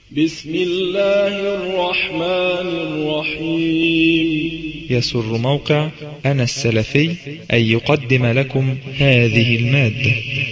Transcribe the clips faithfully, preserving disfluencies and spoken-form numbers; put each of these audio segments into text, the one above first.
بسم الله الرحمن الرحيم. يسر موقع أنا السلفي أن يقدم لكم هذه المادة.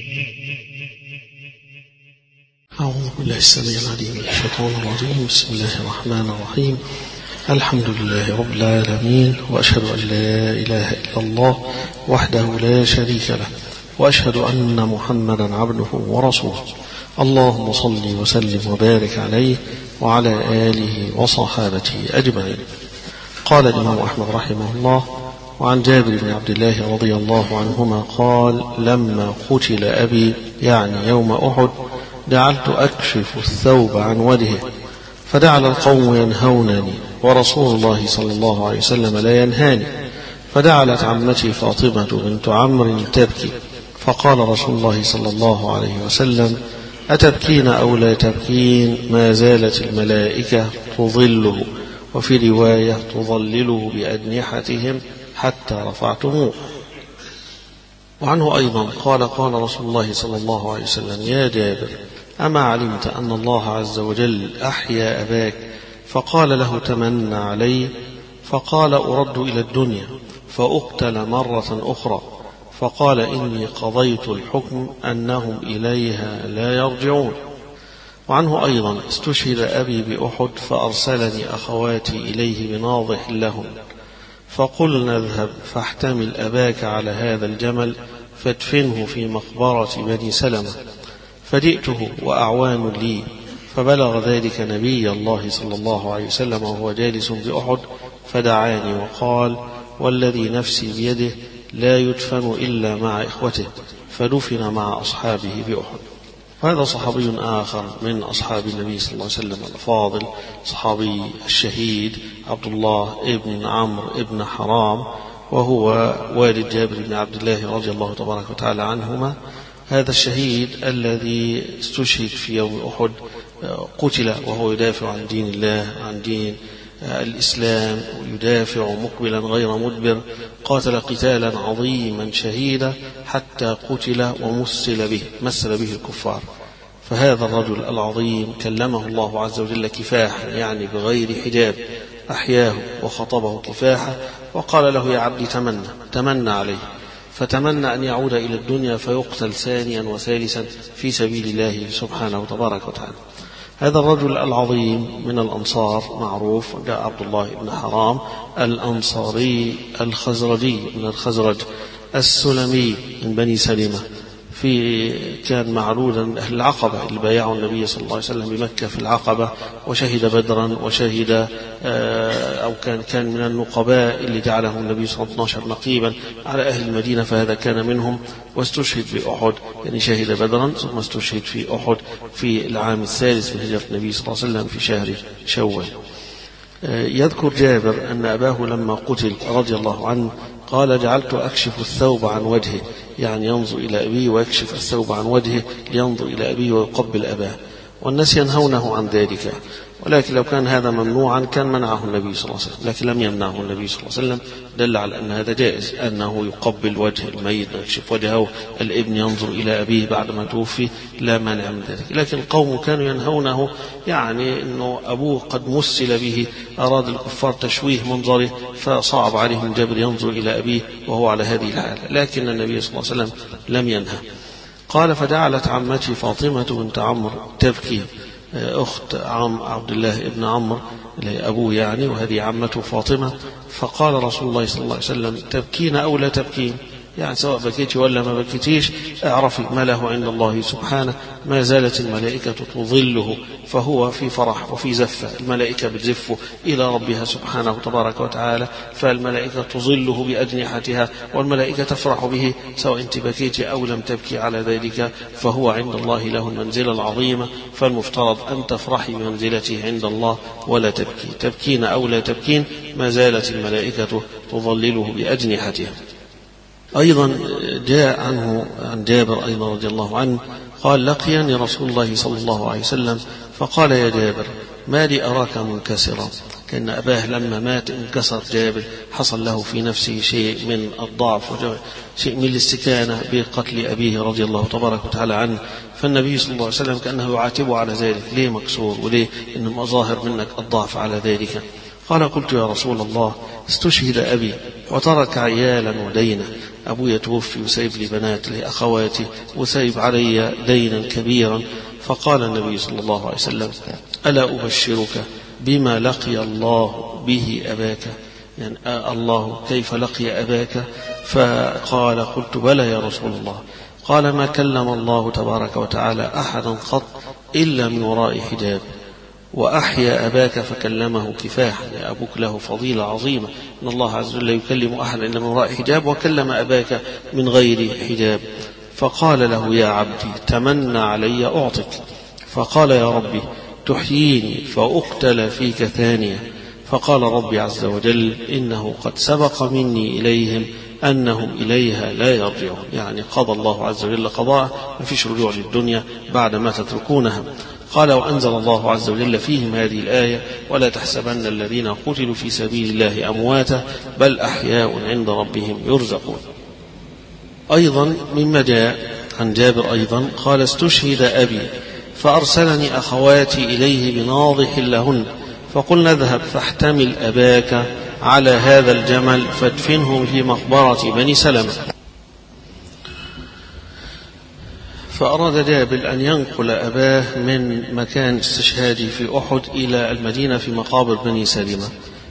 أعوذ بالله السميع العليم من الشيطان الرجيم. بسم الله الرحمن الرحيم. الحمد لله رب العالمين، وأشهد أن لا إله إلا الله وحده لا شريك له، وأشهد أن محمدا عبده ورسوله. اللهم صل وسلم وبارك عليه وعلى آله وصحابته أجمعين. قال الإمام أحمد رحمه الله: وعن جابر بن عبد الله رضي الله عنهما قال: لما قتل أبي يعني يوم أحد جعلت أكشف الثوب عن وجهه، فجعل القوم ينهونني ورسول الله صلى الله عليه وسلم لا ينهاني، فجعلت عمتي فاطمة بنت عمرو تبكي، فقال رسول الله صلى الله عليه وسلم: أتبكين أو لا تبكين؟ ما زالت الملائكة تظله، وفي رواية تظلله بأجنحتهم حتى رفعتموه. وعنه أيضا قال: قال رسول الله صلى الله عليه وسلم: يا جابر، أما علمت أن الله عز وجل أحيا أباك؟ فقال له: تمنى عليه. فقال: أرد إلى الدنيا فأقتل مرة أخرى. فقال: إني قضيت الحكم أنهم إليها لا يرجعون. وعنه أيضا: استشهد أبي بأحد فأرسلني أخواتي إليه بناضح لهم، فقلنا: اذهب فاحتمل أباك على هذا الجمل فادفنه في مقبرة بني سلمة. فجئته وأعوان لي، فبلغ ذلك نبي الله صلى الله عليه وسلم وهو جالس بأحد، فدعاني وقال: والذي نفسي بيده لا يدفن إلا مع إخوته، فدفن مع أصحابه بأحد. وهذا صحابي آخر من أصحاب النبي صلى الله عليه وسلم الفاضل، صحابي الشهيد عبد الله ابن عمرو ابن حرام، وهو والد جابر بن عبد الله رضي الله تبارك وتعالى عنهما. هذا الشهيد الذي استشهد في يوم أحد قتل وهو يدافع عن دين الله، عن دين الإسلام، ويدافع مقبلا غير مدبر، قاتل قتالا عظيما شهيدا حتى قتل ومثل به مثل به الكفار. فهذا الرجل العظيم كلمه الله عز وجل كفاحا، يعني بغير حجاب، أحياه وخطبه كفاحا، وقال له: يا عبدي تمنى تمنى عليه. فتمنى أن يعود إلى الدنيا فيقتل ثانيا وثالثا في سبيل الله سبحانه تبارك وتعالى. هذا الرجل العظيم من الأنصار معروف، جاء عبد الله بن حرام الأنصاري الخزرجي من الخزرج السلمي من بني سلمة، في كان معلولا أهل العقبة اللي بايعوا النبي صلى الله عليه وسلم بمكة في العقبة، وشهد بدرا، وشهد أو كان كان من النقباء اللي جعلهم النبي صلى الله عليه وسلم نقيبا على أهل المدينة، فهذا كان منهم. واستشهد بأحد، يعني شهد بدرا ثم استشهد في أحد في العام الثالث من هجرة النبي صلى الله عليه وسلم في شهر شوال. يذكر جابر أن أباه لما قتل رضي الله عنه قال: جعلت أكشف الثوب عن وجهه، يعني ينظر إلى أبيه ويكشف الثوب عن وجهه لينظر إلى أبيه ويقبل أباه، والناس ينهونه عن ذلك. ولكن لو كان هذا ممنوعا كان منعه النبي صلى الله عليه وسلم، لكن لم يمنعه النبي صلى الله عليه وسلم، دل على أن هذا جائز، أنه يقبل وجه الميت ويكشف وجهه، الابن ينظر إلى أبيه بعدما توفي، لا مانع من ذلك. لكن القوم كانوا ينهونه، يعني أنه أبوه قد مثل به، أراد الكفار تشويه منظره، فصعب عليهم جابر ينظر إلى أبيه وهو على هذه الحالة، لكن النبي صلى الله عليه وسلم لم ينهى. قال: فجعلت عمتي فاطمة بنت عمرو تبكي، أخت عم عبد الله ابن عمرو أبوه يعني، وهذه عمته فاطمة. فقال رسول الله صلى الله عليه وسلم: تبكين أو لا تبكين؟ يعني سواء بكيتي ولا ما بكيتيش، اعرفي ما له عند الله سبحانه، ما زالت الملائكة تظله، فهو في فرح وفي زفة، الملائكة بتزفه إلى ربها سبحانه تبارك وتعالى، فالملائكة تظله بأجنحتها، والملائكة تفرح به سواء انت بكيتي أو لم تبكي على ذلك، فهو عند الله له المنزلة العظيمة، فالمفترض أن تفرحي بمنزلته عند الله ولا تبكي. تبكين أو لا تبكين، ما زالت الملائكة تظلله بأجنحتها. أيضا جاء عنه عن جابر أيضا رضي الله عنه قال: لقيني رسول الله صلى الله عليه وسلم فقال: يا جابر، ما لي أراك منكسرا كأن أباه لما مات انكسر جابر، حصل له في نفسه شيء من الضعف وشيء من الاستكانة بقتل أبيه رضي الله تبارك وتعالى عنه. فالنبي صلى الله عليه وسلم كأنه يعاتبه على ذلك، ليه مكسور وليه إن مظاهر منك الضعف على ذلك؟ قال قلت يا رسول الله استشهد أبي وترك عيالا ودينا، أبوي توفي وسايب لي بنات لأخواتي وسايب علي دينا كبيرا. فقال النبي صلى الله عليه وسلم ألا أبشرك بما لقي الله به أباك؟ يعني آه الله كيف لقي أباك؟ فقال قلت بلى يا رسول الله. قال ما كلم الله تبارك وتعالى أحدا قط إلا من وراء حجاب، وأحيا أباك فكلمه كفاحا، يا أبوك له فضيلة عظيمة، إن الله عز وجل يكلم أحدا إلا من وراء حجاب، وكلم أباك من غير حجاب. فقال له يا عبدي تمنى علي أعطك. فقال يا ربي تحييني فأقتل فيك ثانية. فقال ربي عز وجل إنه قد سبق مني إليهم أنهم إليها لا يرجعون، يعني قضى الله عز وجل قضاء، ما فيش رجوع للدنيا بعد ما تتركونها. قال وأنزل الله عز وجل فيهم هذه الآية ولا تحسبن الذين قتلوا في سبيل الله أمواتا بل أحياء عند ربهم يرزقون. أيضا مما جاء عن جابر أيضا قال استشهد أبي فأرسلني أخواتي إليه بناضح لهن، فقلنا اذهب فاحتمل أباك على هذا الجمل فادفنهم في مقبرة بني سلمة. فأراد جابر أن ينقل أباه من مكان استشهاده في أحد إلى المدينة في مقابر بني سلمة،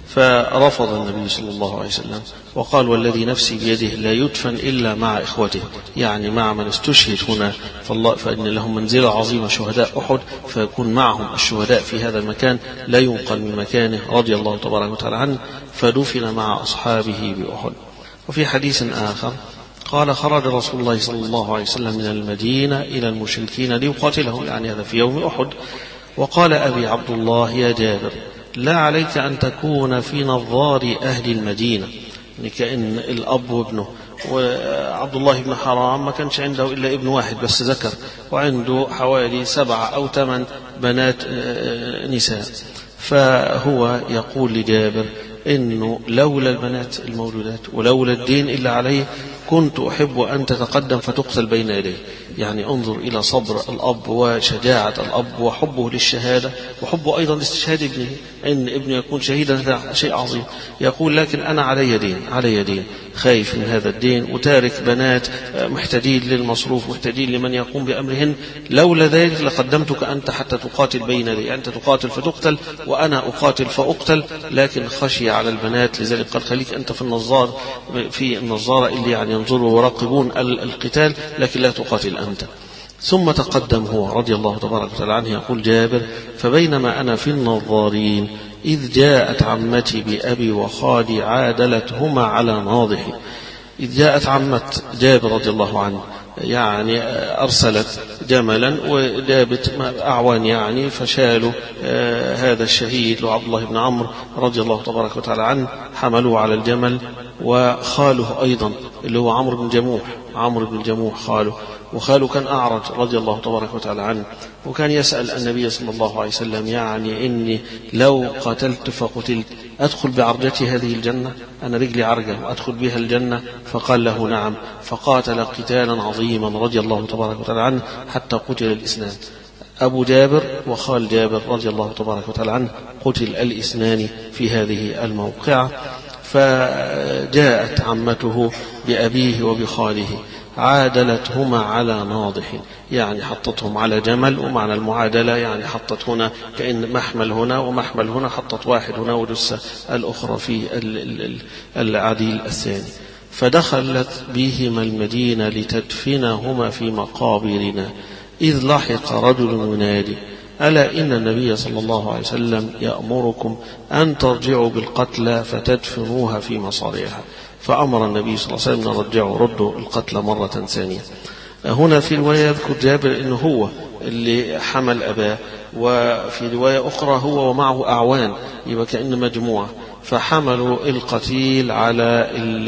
فرفض النبي صلى الله عليه وسلم وقال والذي نفسي بيده لا يدفن إلا مع إخوته، يعني مع من استشهد هنا، فالله فإن لهم منزلة عظيمة شهداء أحد، فيكون معهم الشهداء في هذا المكان لا ينقل من مكانه رضي الله تبارك وتعالى عنه، فدفن مع أصحابه بأحد. وفي حديث آخر قال خرج رسول الله صلى الله عليه وسلم من المدينة إلى المشركين ليقاتلهم، يعني هذا في يوم أحد. وقال أبي عبد الله يا جابر لا عليك أن تكون في نظار أهل المدينة، يعني كأن الأب وابنه، وعبد الله بن حرام ما كانش عنده إلا ابن واحد بس ذكر، وعنده حوالي سبعة أو ثمان بنات نساء. فهو يقول لجابر إنه لولا البنات المولودات ولولا الدين إلا عليه كنت أحب أن تتقدم فتقتل بين يديه. يعني انظر إلى صبر الأب وشجاعة الأب وحبه للشهادة وحبه أيضا لاستشهاد ابنه، إن ابنه يكون شهيدا هذا شيء عظيم. يقول لكن أنا علي دين علي دين خايف من هذا الدين، وتارك بنات محتاجين للمصروف محتاجين لمن يقوم بأمرهن، لولا ذلك لقدمتك أنت حتى تقاتل بين يدي، أنت تقاتل فتقتل وأنا أقاتل فأقتل، لكن خشي على البنات، لذلك قال خليك أنت في النظار في النظارة اللي يعني ينظروا ويراقبون القتال، لكن لا تقاتل أنت. ثم تقدم هو رضي الله تبارك وتعالى عنه يقول جابر فبينما أنا في النظارين إذ جاءت عمتي بأبي وخالي عادلتهما على ناضحي. إذ جاءت عمت جابر رضي الله عنه، يعني أرسلت جملا وجابت أعوان يعني فشالوا آه هذا الشهيد وعبد الله بن عمرو رضي الله تبارك وتعالى عنه، حملوه على الجمل، وخاله أيضا اللي هو عمرو بن جموح عمرو بن جموح خاله، وخاله كان أعرج رضي الله تبارك وتعالى عنه، وكان يسأل النبي صلى الله عليه وسلم يعني إني لو قتلت فقتلت أدخل بعرجتي هذه الجنة، أنا رجلي عرجة وأدخل بها الجنة؟ فقال له نعم، فقاتل قتالا عظيما رضي الله تبارك وتعالى عنه حتى قتل الاثنان، أبو جابر وخال جابر رضي الله تبارك وتعالى عنه قتل الاثنان في هذه الموقعة. فجاءت عمته بأبيه وبخاله عادلتهما على ناضح، يعني حطتهم على جمل، ومعنى المعادلة يعني حطت هنا كأن محمل هنا ومحمل هنا، حطت واحد هنا وجثة الأخرى في العديل الثاني. فدخلت بهما المدينة لتدفنهما في مقابرنا، إذ لحق رجل ينادي ألا إن النبي صلى الله عليه وسلم يأمركم أن ترجعوا بالقتلى فتدفنوها في مصاريها. فأمر النبي صلى الله عليه وسلم نرجعوا ردوا القتلى مرة ثانية. هنا في رواية يذكر جابر إنه هو اللي حمل أباه، وفي رواية أخرى هو ومعه أعوان، يبقى كأن مجموعة. فحملوا القتيل على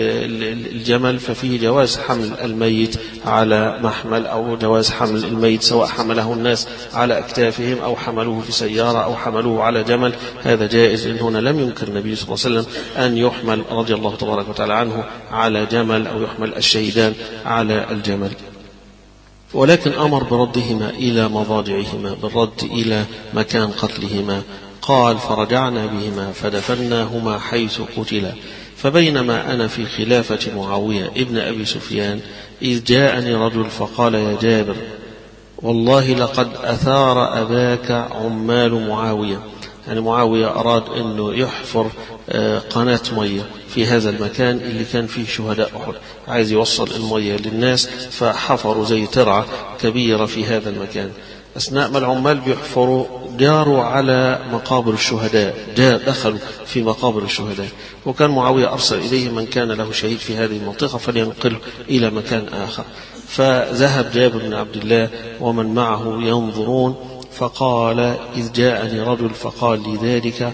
الجمل، ففيه جواز حمل الميت على محمل أو جواز حمل الميت سواء حمله الناس على أكتافهم أو حملوه في سيارة أو حملوه على جمل، هذا جائز. إن هنا لم ينكر النبي صلى الله عليه وسلم أن يحمل رضي الله تبارك وتعالى عنه على جمل أو يحمل الشهيدان على الجمل، ولكن أمر بردهما إلى مضاجعهما، بالرد إلى مكان قتلهما. قال: فرجعنا بهما فدفناهما حيث قتلا، فبينما أنا في خلافة معاوية ابن أبي سفيان إذ جاءني رجل فقال: يا جابر، والله لقد أثار أباك عمال معاوية. يعني معاوية أراد أنه يحفر قناة مية في هذا المكان اللي كان فيه شهداء أحد، عايز يوصل المية للناس، فحفروا زي ترعة كبيرة في هذا المكان. أثناء ما العمال بيحفروا جاروا على مقابر الشهداء، جاء دخلوا في مقابر الشهداء، وكان معاوية أرسل إليه من كان له شهيد في هذه المنطقة فلينقله إلى مكان آخر. فذهب جابر بن عبد الله ومن معه ينظرون، فقال: إذ جاءني رجل فقال لي ذلك،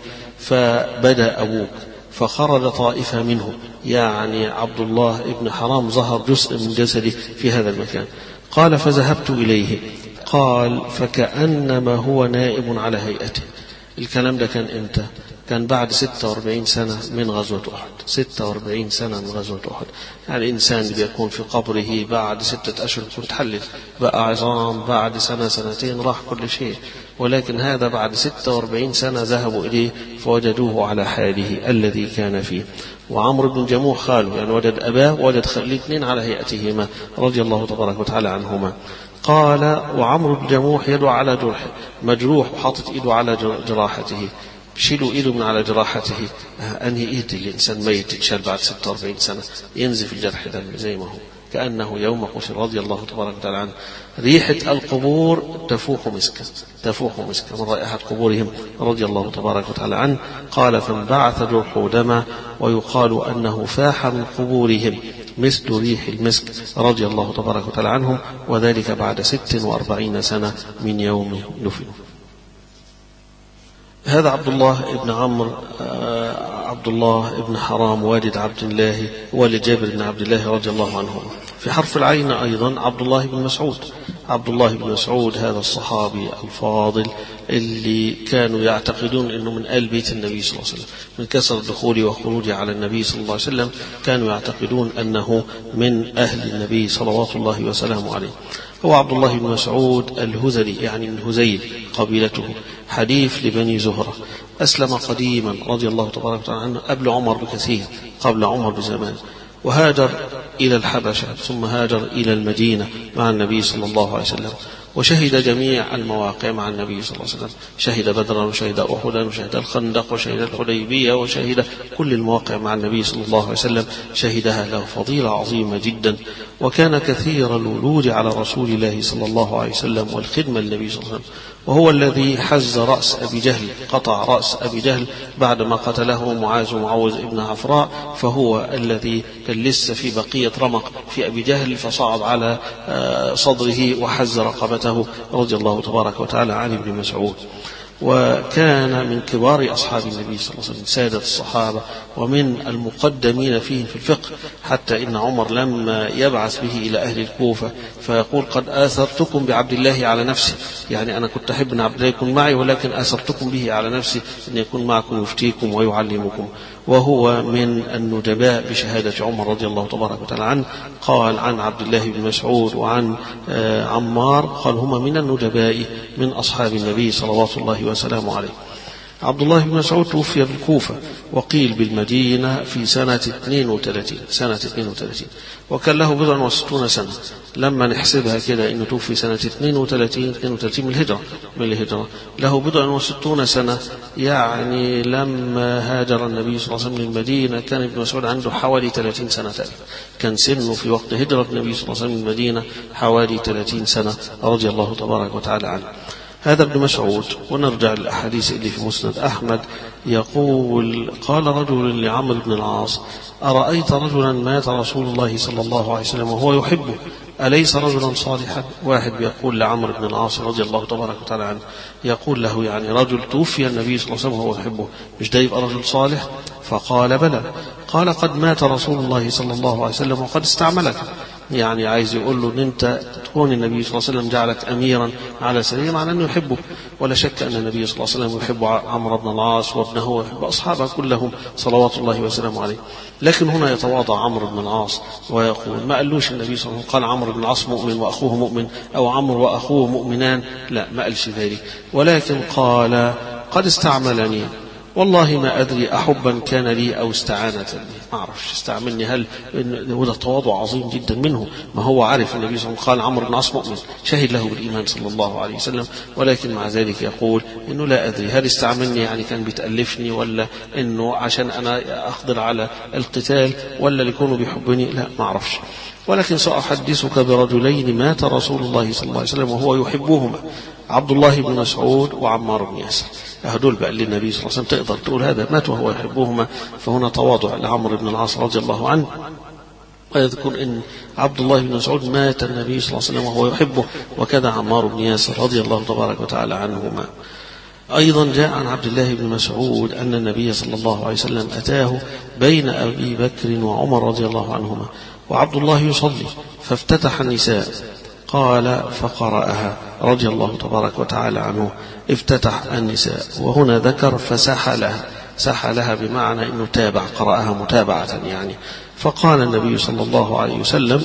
فبدأ أبوك، فخرج طائفة منه، يعني عبد الله ابن حرام ظهر جزء من جسده في هذا المكان. قال: فذهبت إليه، قال: فكأنما هو نائب على هيئته. الكلام ده كان إمتى؟ كان بعد ستة وأربعين سنة من غزوة أحد. ستة وأربعين سنة من غزوة أحد، يعني الإنسان بيكون في قبره بعد ستة أشهر يكون تحلل بقى عظام، بعد سنة سنتين راح كل شيء، ولكن هذا بعد ستة وأربعين سنة ذهبوا إليه فوجدوه على حاله الذي كان فيه. وعمرو بن جموح خاله، يعني وجد أباه ووجد الاثنين على هيئتهما رضي الله تبارك وتعالى عنهما. قال: وعمرو بن جموح يدعو على جرحه، مجروح وحاطط إيده على جراحته، شيلوا إيده من على جراحته. أنهي إيد الإنسان ميت تتشال بعد ستة وأربعين سنة، ينزف الجرح دم زي ما هو كأنه يوم قتل رضي الله تبارك وتعالى عنه. ريحة القبور تفوح مسكا، تفوح مسكا من رائحة قبورهم رضي الله تبارك وتعالى عنه. قال: فانبعث جرحه دما، ويقال أنه فاح من قبورهم مثل ريح المسك رضي الله تبارك وتعالى عنهم، وذلك بعد ست وأربعين سنة من يوم دفنوا. هذا عبد الله بن عمرو عبد الله بن حرام والد عبد الله والد جابر بن عبد الله رضي الله عنه. في حرف العين أيضا عبد الله بن مسعود. عبد الله بن مسعود هذا الصحابي الفاضل اللي كانوا يعتقدون أنه من آل بيت النبي صلى الله عليه وسلم، من كثرة دخوله وخروجه على النبي صلى الله عليه وسلم كانوا يعتقدون أنه من أهل النبي صلوات الله وسلامه عليه. هو عبد الله بن مسعود الهذلي، يعني من هذيل قبيلته، حليف لبني زهرة، أسلم قديما رضي الله تبارك وتعالى عنه قبل عمر بكثير، قبل عمر بزمان، وهاجر إلى الحبشة ثم هاجر إلى المدينة مع النبي صلى الله عليه وسلم، وشهد جميع المواقع مع النبي صلى الله عليه وسلم، شهد بدرا وشهد أحدا وشهد الخندق وشهد الحديبية وشهد كل المواقع مع النبي صلى الله عليه وسلم، شهدها له فضيلة عظيمة جدا. وكان كثير الولود على رسول الله صلى الله عليه وسلم والخدمة للنبي صلى الله عليه وسلم، وهو الذي حز رأس أبي جهل، قطع رأس أبي جهل بعدما قتله معاذ معوذ ابن عفراء، فهو الذي كان لسه في بقية رمق في أبي جهل، فصعد على صدره وحز رقبته رضي الله تبارك وتعالى عن ابن مسعود. وكان من كبار أصحاب النبي صلى الله عليه وسلم، سادة الصحابة ومن المقدمين فيهم في الفقه، حتى إن عمر لما يبعث به إلى أهل الكوفة فيقول: قد آثرتكم بعبد الله على نفسي، يعني أنا كنت أحب أن عبد الله يكون معي، ولكن آثرتكم به على نفسي أن يكون معكم يفتيكم ويعلمكم. وهو من الندباء بشهادة عمر رضي الله تبارك وتعالى عنه. قال عن عبد الله بن مسعود وعن عمار، قال: هما من الندباء من أصحاب النبي صلوات الله وسلامه عليه. عبد الله بن مسعود توفي بالكوفة، وقيل بالمدينة في سنة اثنين وثلاثين سنة اثنين وثلاثين، وكان له بضع وستون سنة. لما نحسبها كده إنه توفي سنة اثنين وثلاثين اثنين وثلاثين من الهجرة من الهجرة له بضع وستون سنة، يعني لما هاجر النبي صلى الله عليه وسلم للمدينة كان ابن مسعود عنده حوالي ثلاثين سنة تقريبا، كان سنه في وقت هجرة النبي صلى الله عليه وسلم للمدينة حوالي ثلاثين سنة رضي الله تبارك وتعالى عنه. هذا ابن مسعود. ونرجع للأحاديث اللي في مسند أحمد، يقول قال رجل لعمرو بن العاص: أرأيت رجلا مات رسول الله صلى الله عليه وسلم وهو يحبه، أليس رجلا صالحا؟ واحد بيقول لعمرو بن العاص رضي الله تبارك وتعالى عنه، يقول له يعني رجل توفي النبي صلى الله عليه وسلم وهو يحبه، مش ده يبقى رجل صالح؟ فقال: بلى. قال: قد مات رسول الله صلى الله عليه وسلم وقد استعملك، يعني عايز يقول له ان انت تكون النبي صلى الله عليه وسلم جعلك اميرا على سرير، معنى انه يحبه. ولا شك ان النبي صلى الله عليه وسلم يحب عمرو بن العاص وابنه ويحب اصحابه كلهم صلوات الله وسلامه عليه. لكن هنا يتواضع عمرو بن العاص ويقول: ما قالوش النبي صلى الله عليه وسلم قال عمرو بن العاص مؤمن واخوه مؤمن، او عمرو واخوه مؤمنان، لا، ما قالش ذلك، ولكن قال: قد استعملني، والله ما أدري أحبا كان لي أو استعانة لي، ما أعرفش استعملني. هل وده تواضع عظيم جدا منه، ما هو عارف النبي صلى الله عليه وسلم قال عمرو بن العاص مؤمن، شهد له بالإيمان صلى الله عليه وسلم، ولكن مع ذلك يقول إنه لا أدري هل استعملني يعني كان بيتألفني، ولا إنه عشان أنا أقدر على القتال، ولا ليكونوا بيحبني، لا، ما أعرفش. ولكن سأحدثك برجلين مات رسول الله صلى الله عليه وسلم وهو يحبهما، عبد الله بن مسعود وعمار بن ياسر. هدول بقى اللي النبي صلى الله عليه وسلم تقدر تقول هذا مات وهو يحبهما، فهنا تواضع لعمرو بن العاص رضي الله عنه. ويذكر ان عبد الله بن مسعود مات النبي صلى الله عليه وسلم وهو يحبه، وكذا عمار بن ياسر رضي الله تبارك وتعالى عنهما. أيضا جاء عن عبد الله بن مسعود أن النبي صلى الله عليه وسلم أتاه بين أبي بكر وعمر رضي الله عنهما وعبد الله يصلي، فافتتح النساء، قال فقرأها رضي الله تبارك وتعالى عنه، افتتح النساء، وهنا ذكر فسحلها، سحلها بمعنى أنه تابع، قرأها متابعة يعني. فقال النبي صلى الله عليه وسلم: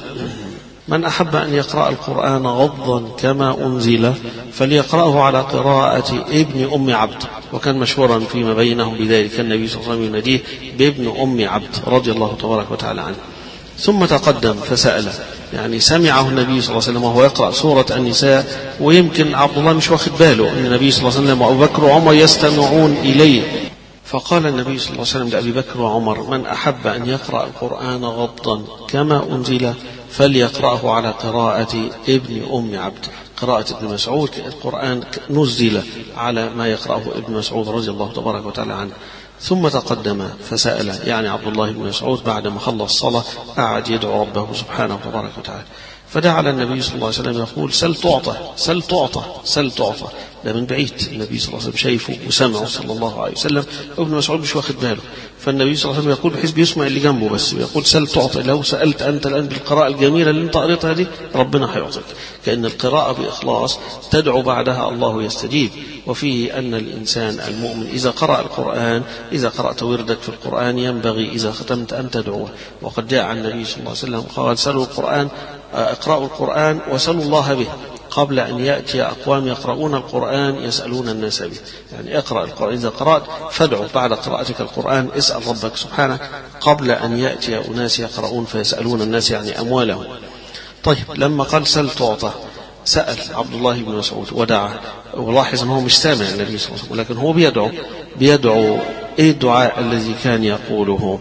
من أحب أن يقرأ القرآن غضا كما أنزل فليقرأه على قراءة ابن أم عبد. وكان مشهورا فيما بينهم بذلك، النبي صلى الله عليه وسلم يناديه بابن أم عبد رضي الله تبارك وتعالى عنه. ثم تقدم فسأل، يعني سمعه النبي صلى الله عليه وسلم وهو يقرأ سورة النساء، ويمكن عبد الله مش واخد باله أن النبي صلى الله عليه وسلم وأبو بكر وعمر يستمعون إليه. فقال النبي صلى الله عليه وسلم لأبي بكر وعمر: من أحب أن يقرأ القرآن غضا كما أنزل فليقرأه على قراءة ابن أم عبد، قراءة ابن مسعود. القرآن نزل على ما يقرأه ابن مسعود رضي الله تبارك وتعالى عنه. ثم تقدم فسأل، يعني عبد الله بن مسعود بعد ما خلص الصلاة قعد يدعو ربه سبحانه وتبارك وتعالى، فدعا النبي صلى الله عليه وسلم يقول: سل تعطى سل تعطى سل تعطى. ده من بعيد النبي صلى الله عليه وسلم شايفه وسمعه صلى الله عليه وسلم، وابن مسعود مش واخد باله، فالنبي صلى الله عليه وسلم يقول بحيث بيسمع اللي جنبه بس، يقول: سل تعطى، لو سألت أنت الآن بالقراءة الجميلة اللي أنت قريتها دي ربنا هيعطيك. كأن القراءة بإخلاص تدعو بعدها الله يستجيب. وفيه أن الإنسان المؤمن إذا قرأ القرآن، إذا قرأت وردك في القرآن ينبغي إذا ختمت أن تدعوه. وقد جاء عن النبي صلى الله عليه وسلم قال: سلوا القرآن، اقرأوا القرآن وسلوا الله به قبل أن يأتي أقوام يقرؤون القرآن يسألون الناس به. يعني اقرأ القرآن، إذا قرأت فادعو بعد قراءتك القرآن، اسأل ربك سبحانه قبل أن يأتي أناس يقرؤون فيسألون الناس يعني أموالهم. طيب، لما قال سل تعطى، سأل عبد الله بن مسعود ودعا، ولاحظ أنه مش سامع النبي صلى الله عليه وسلم، لكن هو بيدعو بيدعو إيه الدعاء الذي كان يقوله.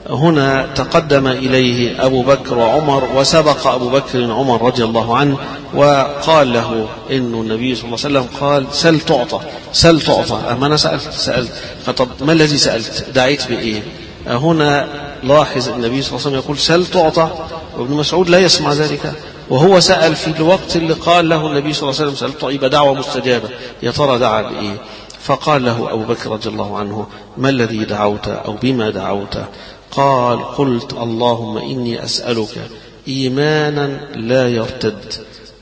هنا تقدم إليه أبو بكر وعمر، وسبق أبو بكر عمر رضي الله عنه، وقال له إن النبي صلى الله عليه وسلم قال: سل تعطى سل تعطى. أما أنا سألت سألت طب ما الذي سألت؟ دعيت بإيه؟ هنا لاحظ النبي صلى الله عليه وسلم يقول: سل تعطى، وابن مسعود لا يسمع ذلك، وهو سأل في الوقت اللي قال له النبي صلى الله عليه وسلم: سل تعطى، يبقى دعوة مستجابة. يا ترى دعا بإيه؟ فقال له أبو بكر رضي الله عنه: ما الذي دعوت أو بما دعوت؟ قال: قلت اللهم إني أسألك إيمانا لا يرتد،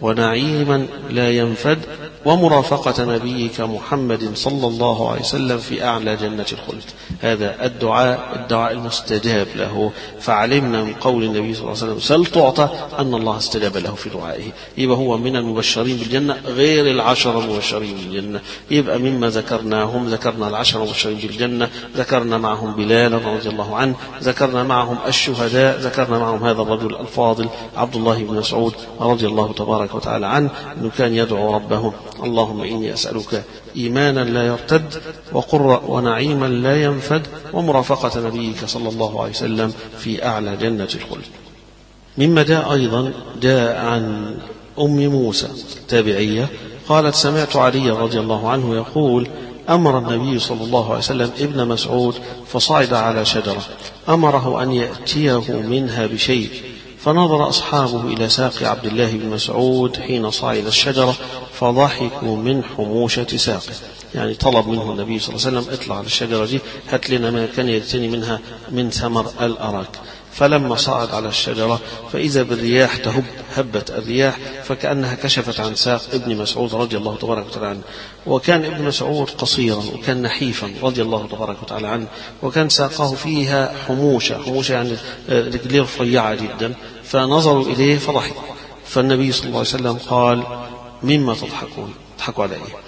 ونعيما لا ينفد، ومرافقة نبيك محمد صلى الله عليه وسلم في أعلى جنة الخلد. هذا الدعاء الدعاء المستجاب له. فعلمنا من قول النبي صلى الله عليه وسلم: سل تعطى، أن الله استجاب له في دعائه. يبقى هو من المبشرين بالجنة غير العشر المبشرين بالجنة. يبقى مما ذكرناهم، ذكرنا العشر المبشرين بالجنة، ذكرنا معهم بلال رضي الله عنه، ذكرنا معهم الشهداء، ذكرنا معهم هذا الرجل الفاضل عبد الله بن مسعود رضي الله تبارك وتعالى عنه، أنه كان يدعو ربه: اللهم إني أسألك إيمانا لا يرتد، وقرة ونعيما لا ينفد، ومرافقة نبيك صلى الله عليه وسلم في أعلى جنة الخلد. مما جاء أيضا جاء عن أم موسى تابعية قالت سمعت علي رضي الله عنه يقول أمر النبي صلى الله عليه وسلم ابن مسعود فصعد على شجرة أمره أن يأتيه منها بشيء، فنظر أصحابه إلى ساق عبد الله بن مسعود حين صعد الشجرة فضحكوا من حموشة ساقه، يعني طلب منه النبي صلى الله عليه وسلم اطلع على الشجرة دي هات لنا ما كان يجتني منها من ثمر الأراك. فلما صعد على الشجرة فإذا بالرياح تهب هبت الرياح فكأنها كشفت عن ساق ابن مسعود رضي الله تبارك وتعالى عنه. وكان ابن مسعود قصيرا وكان نحيفا رضي الله تبارك وتعالى عنه، وكان ساقه فيها حموشة، حموشة يعني رجليه رفيعة جدا، فنظروا إليه فضحكوا. فالنبي صلى الله عليه وسلم قال مما تضحكون؟ تضحكوا على إيه؟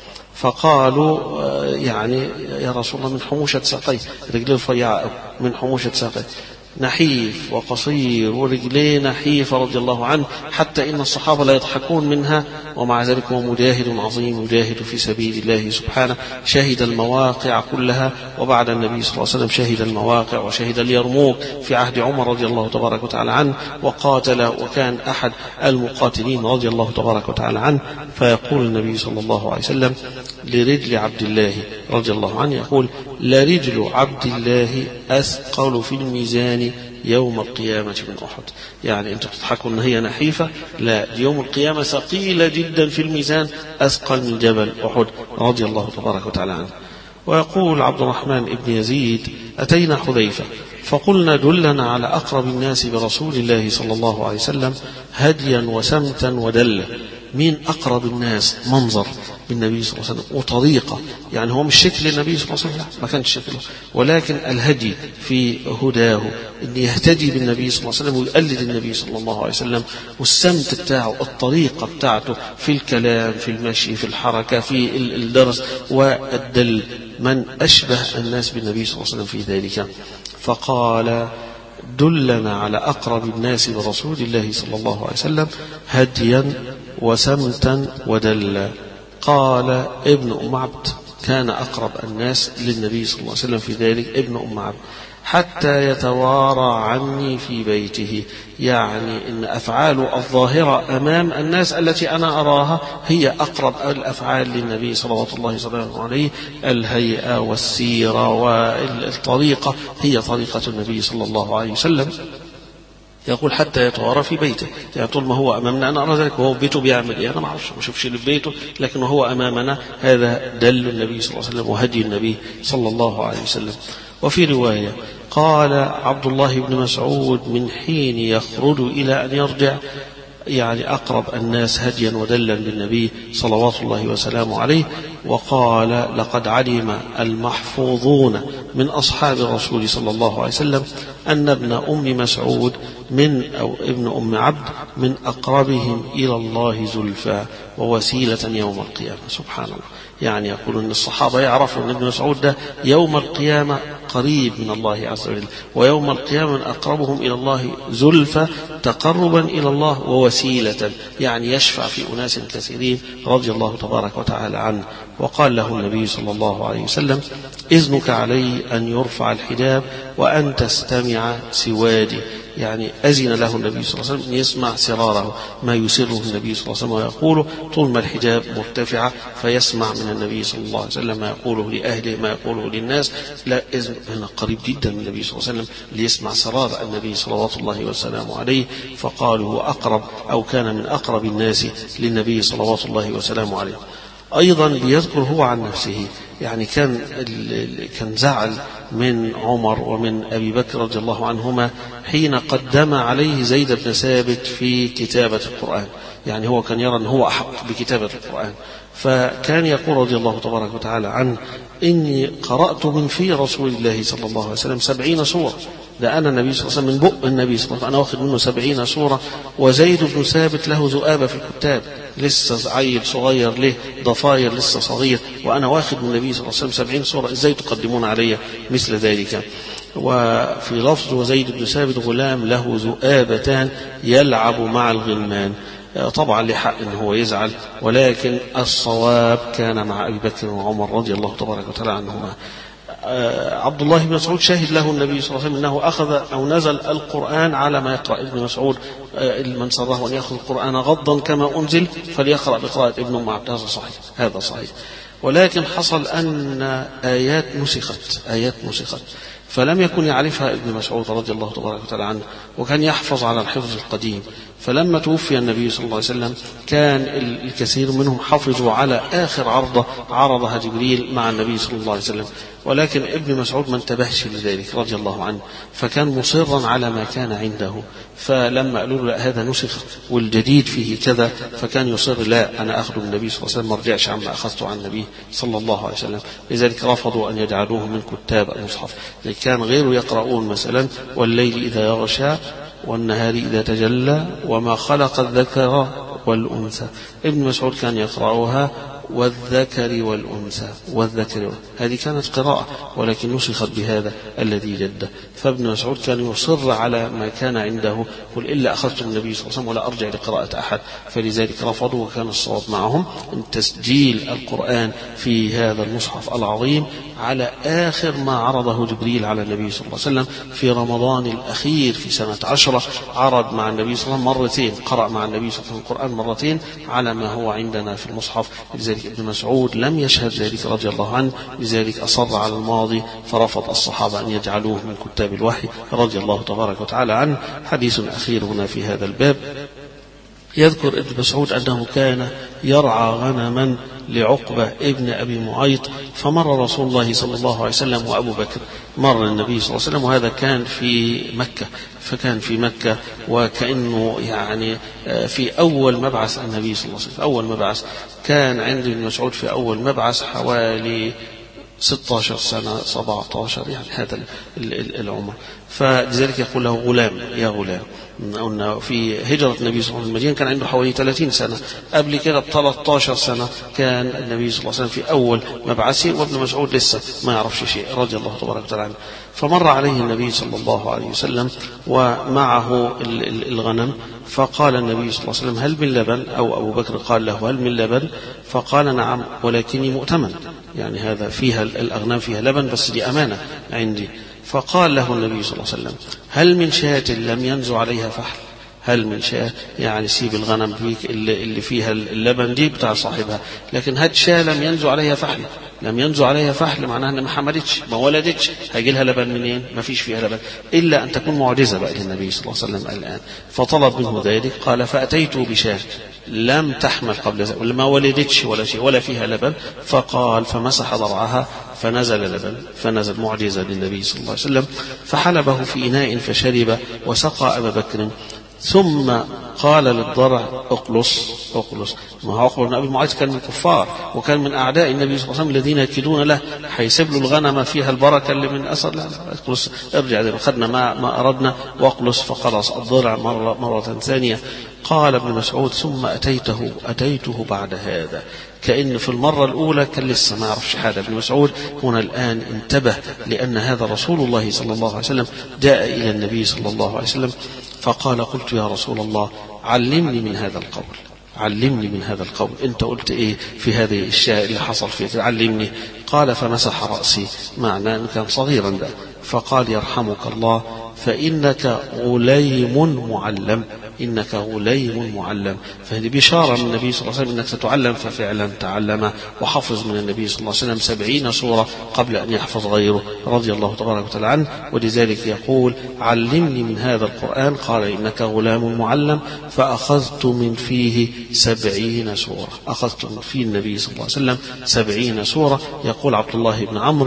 فقالوا يعني يا رسول الله من حموشة ساقيه، رجليه رفيعة من حموشة ساقيه، نحيف وقصير ورجليه نحيفة رضي الله عنه، حتى إن الصحابة لا يضحكون منها، ومع ذلك هو مجاهد عظيم يجاهد في سبيل الله سبحانه، شهد المواقع كلها، وبعد النبي صلى الله عليه وسلم شهد المواقع وشهد اليرموك في عهد عمر رضي الله تبارك وتعالى عنه، وقاتل وكان أحد المقاتلين رضي الله تبارك وتعالى عنه. فيقول النبي صلى الله عليه وسلم لرجل عبد الله رضي الله عنه، يقول لرجل عبد الله أثقل في الميزان يوم القيامة من أحد. يعني أنتم تضحكوا أن هي نحيفة، لا، يوم القيامة ثقيلة جدا في الميزان، أثقل من جبل أحد رضي الله تبارك وتعالى عنه. ويقول عبد الرحمن بن يزيد أتينا حذيفة فقلنا دلنا على أقرب الناس برسول الله صلى الله عليه وسلم هديا وسمتا ودلة. مين أقرب الناس؟ منظر بالنبي صلى الله عليه وسلم وطريقة، يعني هو مش شكل النبي صلى الله عليه وسلم، ما كانش شكله، ولكن الهدي في هداه، أن يهتدي بالنبي صلى الله عليه وسلم ويقلد النبي صلى الله عليه وسلم، والسمت بتاعه الطريقة بتاعته في الكلام في المشي في الحركة في الدرس، والدل من أشبه الناس بالنبي صلى الله عليه وسلم في ذلك. فقال دلنا على أقرب الناس برسول الله صلى الله عليه وسلم هديا وسمتا ودلا. قال ابن أم عبد كان أقرب الناس للنبي صلى الله عليه وسلم في ذلك ابن أم عبد، حتى يتوارى عني في بيته، يعني إن أفعاله الظاهرة أمام الناس التي أنا أراها هي أقرب الأفعال للنبي صلوات الله وسلامه عليه، الهيئة والسيرة والطريقة هي طريقة النبي صلى الله عليه وسلم. يقول حتى يتوارى في بيته، يعني طول ما هو أمامنا أنا أرى ذلك، وهو بيته بيعمل إيه أنا ما أعرفش، ما أشوفش اللي في بيته، لكن هو أمامنا هذا دل النبي صلى الله عليه وسلم وهدي النبي صلى الله عليه وسلم. وفي رواية قال عبد الله بن مسعود من حين يخرج إلى أن يرجع، يعني أقرب الناس هديا ودلا بالنبي صلوات الله وسلامه عليه. وقال لقد علم المحفوظون من أصحاب الرسول صلى الله عليه وسلم أن ابن أم مسعود من أو ابن أم عبد من أقربهم إلى الله زلفى ووسيلة يوم القيامة. سبحان الله، يعني يقول أن الصحابة يعرفوا أن ابن مسعود ده يوم القيامة قريب من الله عز وجل، ويوم القيامة من أقربهم إلى الله زلفى تقربا إلى الله ووسيلة، يعني يشفع في أناس كثيرين رضي الله تبارك وتعالى عنه. وقال له النبي صلى الله عليه وسلم إذنك علي أن يرفع الحجاب وأن تستمع سوادي، يعني أذن له النبي صلى الله عليه وسلم أن يسمع سراره ما يسره النبي صلى الله عليه وسلم ويقوله طول ما الحجاب مرتفعة، فيسمع من النبي صلى الله عليه وسلم ما يقوله لأهله ما يقوله للناس. لا، إذن هنا قريب جدا من النبي صلى الله عليه وسلم ليسمع سرار النبي صلوات الله وسلامه عليه. فقالوا هو أقرب أو كان من أقرب الناس للنبي صلوات الله وسلامه عليه. أيضا بيذكر هو عن نفسه، يعني كان كان زعل من عمر ومن أبي بكر رضي الله عنهما حين قدم عليه زيد بن ثابت في كتابة القرآن، يعني هو كان يرى أن هو أحق بكتابة القرآن، فكان يقول رضي الله تبارك وتعالى عنه إني قرأت من في رسول الله صلى الله عليه وسلم سبعين سورة، ده أنا النبي صلى الله عليه وسلم من بق النبي صلى الله عليه وسلم أنا واخد منه سبعين سورة، وزيد بن ثابت له ذؤابة في الكتاب لسه عيل صغير له ضفاير لسه صغير، وأنا واخد من النبي صلى الله عليه وسلم سبعين سورة، إزاي تقدمون علي مثل ذلك؟ وفي لفظ وزيد بن ثابت غلام له ذؤابتان يلعب مع الغلمان، طبعا لحق ان هو يزعل، ولكن الصواب كان مع ابي بكر وعمر رضي الله تبارك وتعالى عنهما. عبد الله بن مسعود شهد له النبي صلى الله عليه وسلم أنه أخذ أو نزل القرآن على ما يقرأ ابن مسعود، من سره أن يأخذ القرآن غضا كما أنزل فليقرأ بقراءة ابن أم عبد. هذا صحيح، هذا صحيح. ولكن حصل أن آيات نسخت آيات نسخت فلم يكن يعرفها ابن مسعود رضي الله تبارك وتعالى عنه، وكان يحفظ على الحفظ القديم. فلما توفي النبي صلى الله عليه وسلم كان الكثير منهم حفظوا على آخر عرضة عرضها جبريل مع النبي صلى الله عليه وسلم، ولكن ابن مسعود ما انتبهش لذلك رضي الله عنه، فكان مصرا على ما كان عنده. فلما قالوا له لا هذا نسخ والجديد فيه كذا، فكان يصر لا أنا أخذ النبي صلى الله عليه وسلم ما ارجعش عما أخذته عن النبي صلى الله عليه وسلم. لذلك رفضوا أن يجعلوه من كتاب المصحف. كان غيره يقرؤون مثلا والليل إذا يغشى والنهار إذا تجلى وما خلق الذكر والأنثى. ابن مسعود كان يقرأها والذكر والأنثى والذكر، هذه كانت قراءة ولكن نسخت بهذا الذي جده. فابن مسعود كان يصر على ما كان عنده، قل إلا أخذت من النبي صلى الله عليه وسلم ولا أرجع لقراءة أحد، فلذلك رفضوا. وكان الصواب معهم أن تسجيل القرآن في هذا المصحف العظيم على آخر ما عرضه جبريل على النبي صلى الله عليه وسلم في رمضان الأخير في سنة عشرة. عرض مع النبي صلى الله عليه وسلم مرتين، قرأ مع النبي صلى الله عليه وسلم القرآن مرتين على ما هو عندنا في المصحف. لذلك ابن مسعود لم يشهد ذلك رضي الله عنه، لذلك أصر على الماضي فرفض الصحابة أن يجعلوه من كتاب الوحي رضي الله تبارك وتعالى عنه. حديث أخير هنا في هذا الباب، يذكر ابن مسعود أنه كان يرعى غنما لعقبة ابن أبي معيط، فمر رسول الله صلى الله عليه وسلم وأبو بكر، مر النبي صلى الله عليه وسلم، وهذا كان في مكة، فكان في مكة وكأنه يعني في أول مبعث النبي صلى الله عليه وسلم. في أول مبعث كان عند ابن مسعود في أول مبعث حوالي ستة عشر سنة سبعة عشر، يعني هذا العمر. فلذلك يقول له غلام يا غلام. أن في هجرة النبي صلى الله عليه وسلم المدينة كان عنده حوالي ثلاثين سنة، قبل كده ب ثلاثة عشر سنة كان النبي صلى الله عليه وسلم في أول مبعثه، وابن مسعود لسه ما يعرفش شيء رضي الله تبارك وتعالى عنه. فمر عليه النبي صلى الله عليه وسلم ومعه الغنم، فقال النبي صلى الله عليه وسلم هل من لبن؟ أو أبو بكر قال له هل من لبن؟ فقال نعم ولكني مؤتمن، يعني هذا فيها الأغنام فيها لبن بس دي أمانة عندي. فقال له النبي صلى الله عليه وسلم هل من شاة لم ينزع عليها فحل؟ هل من شاة يعني سيب الغنم فيك اللي فيها اللبن دي بتاع صاحبها، لكن هات شاة لم ينزع عليها فحل. لم ينزع عليها فحل معناها ان ما حملتش ما ولدتش، هيجي لها لبن منين؟ ما فيش فيها لبن، الا ان تكون معجزه بقى للنبي صلى الله عليه وسلم الان. فطلب منه ذلك، قال فاتيته بشاة لم تحمل قبل ذلك ولا ما ولدتش ولا شيء ولا فيها لبن، فقال فمسح ضرعها فنزل لبن، فنزل معجزه للنبي صلى الله عليه وسلم. فحلبه في اناء فشرب وسقى ابا بكر، ثم قال للضرع اقلص اقلص. ما هو عقبة بن أبي معيط كان من الكفار وكان من أعداء النبي صلى الله عليه وسلم الذين يكيدون له، حيسيب له الغنم فيها البركة اللي من أثر، لا اقلص ارجع خدنا ما, ما أردنا واقلص. فقلص الضرع مرة, مرة ثانية. قال ابن مسعود ثم أتيته أتيته بعد هذا، كأن في المرة الأولى كان لسه ما يعرفش حاجة. ابن مسعود هنا الآن انتبه، لأن هذا رسول الله صلى الله عليه وسلم جاء إلى النبي صلى الله عليه وسلم فقال قلت يا رسول الله علمني من هذا القول، علمني من هذا القول، انت قلت ايه في هذه الشيء اللي حصل فيك، علمني. قال فمسح رأسي، معناه انه كان صغيرا ده، فقال يرحمك الله فإنك غليم معلم، إنك غليم معلم. فهذه بشارة من النبي صلى الله عليه وسلم أنك ستعلم، ففعلا تعلم وحفظ من النبي صلى الله عليه وسلم سبعين سورة قبل أن يحفظ غيره رضي الله تبارك وتعالى عنه. ولذلك يقول علمني من هذا القرآن، قال إنك غلام معلم، فأخذت من فيه سبعين سورة، أخذت من فيه النبي صلى الله عليه وسلم سبعين سورة. يقول عبد الله بن عمرو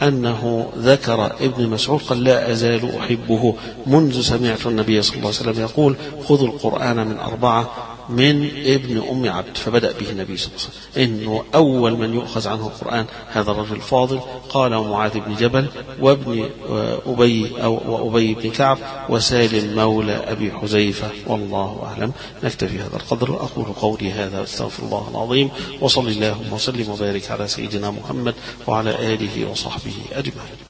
أنه ذكر ابن مسعود قال لا أزال أحبه منذ سمعت النبي صلى الله عليه وسلم يقول خذوا القرآن من أربعة من ابن أم عبد، فبدأ به النبي صلى الله عليه وسلم إنه أول من يؤخذ عنه القرآن هذا الرجل الفاضل. قال معاذ بن جبل وابن أبي أو وأبي بن كعب وسالم مولى أبي حذيفة، والله أعلم. نكتفي هذا القدر، أقول قولي هذا واستغفر الله العظيم، وصلى اللهم وسلم وبارك على سيدنا محمد وعلى آله وصحبه أجمعين.